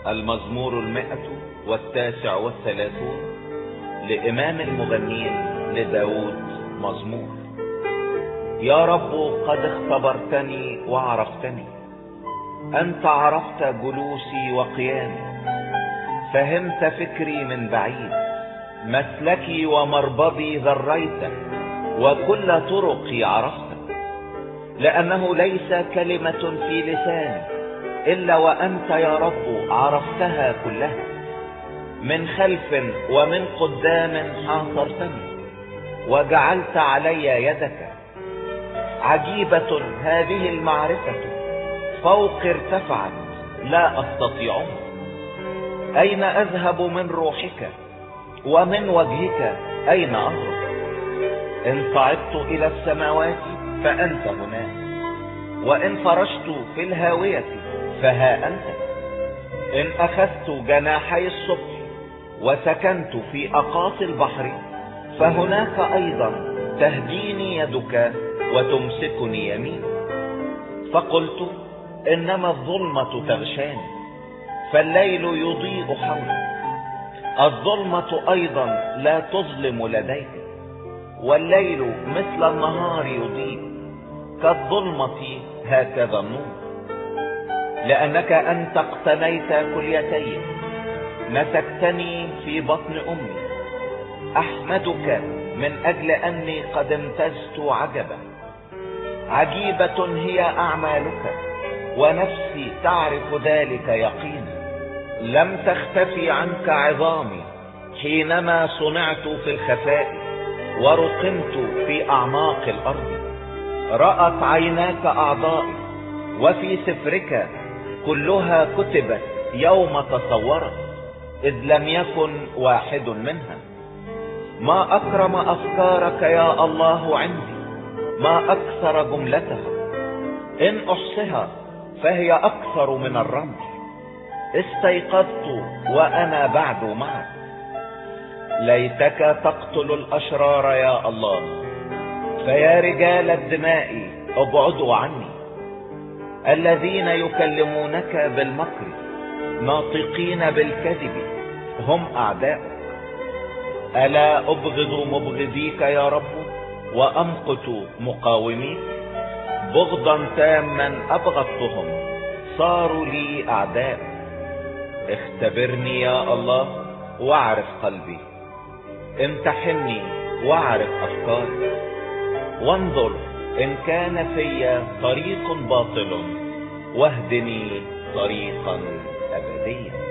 المزمور 139 لإمام المغنين لداود مزمور. يا رب قد اختبرتني وعرفتني، أنت عرفت جلوسي وقيامي، فهمت فكري من بعيد، مسلكي ومربضي ذريت، وكل طرقي عرفت. لأنه ليس كلمة في لساني إلا وأنت يا رب عرفتها كلها، من خلف ومن قدام حاصرتني وجعلت علي يدك. عجيبة هذه المعرفة، فوق ارتفعت لا أستطيعها. أين أذهب من روحك؟ ومن وجهك أين أهرب؟ إن صعدت إلى السماوات فأنت هناك، وإن فرشت في الهاوية فها أنت. إن أخذت جناحي الصبح وسكنت في أقاصي البحر، فهناك أيضا تهديني يدك وتمسكني يمين. فقلت إنما الظلمة تغشاني، فالليل يضيء حولي. الظلمة أيضا لا تظلم لديك، والليل مثل النهار يضيء، كالظلمة هكذا النور. لأنك أنت اقتنيت كليتي، مسكتني في بطن أمي. أحمدك من أجل أني قد امتزت عجبا. عجيبة هي أعمالك، ونفسي تعرف ذلك يقينا. لم تختفي عنك عظامي حينما صنعت في الخفاء، ورقمت في أعماق الأرض. رأت عيناك أعضائي، وفي سفرك كلها كتبت يوم تصورت، إذ لم يكن واحد منها. ما أكرم أفكارك يا الله عندي، ما أكثر جملتها. إن أحصها فهي أكثر من الرمل. استيقظت وأنا بعد معك. ليتك تقتل الأشرار يا الله، فيا رجال الدماء ابعدوا عني. الذين يكلمونك بالمكر ناطقين بالكذب هم أعداء. ألا أبغض مبغضيك يا رب، وأمقت مقاوميك؟ بغضا تاما أبغضتهم، صاروا لي أعداء. اختبرني يا الله واعرف قلبي، امتحني واعرف أفكاري، وانظر إن كان في طريق باطل، واهدني طريقا أبديا.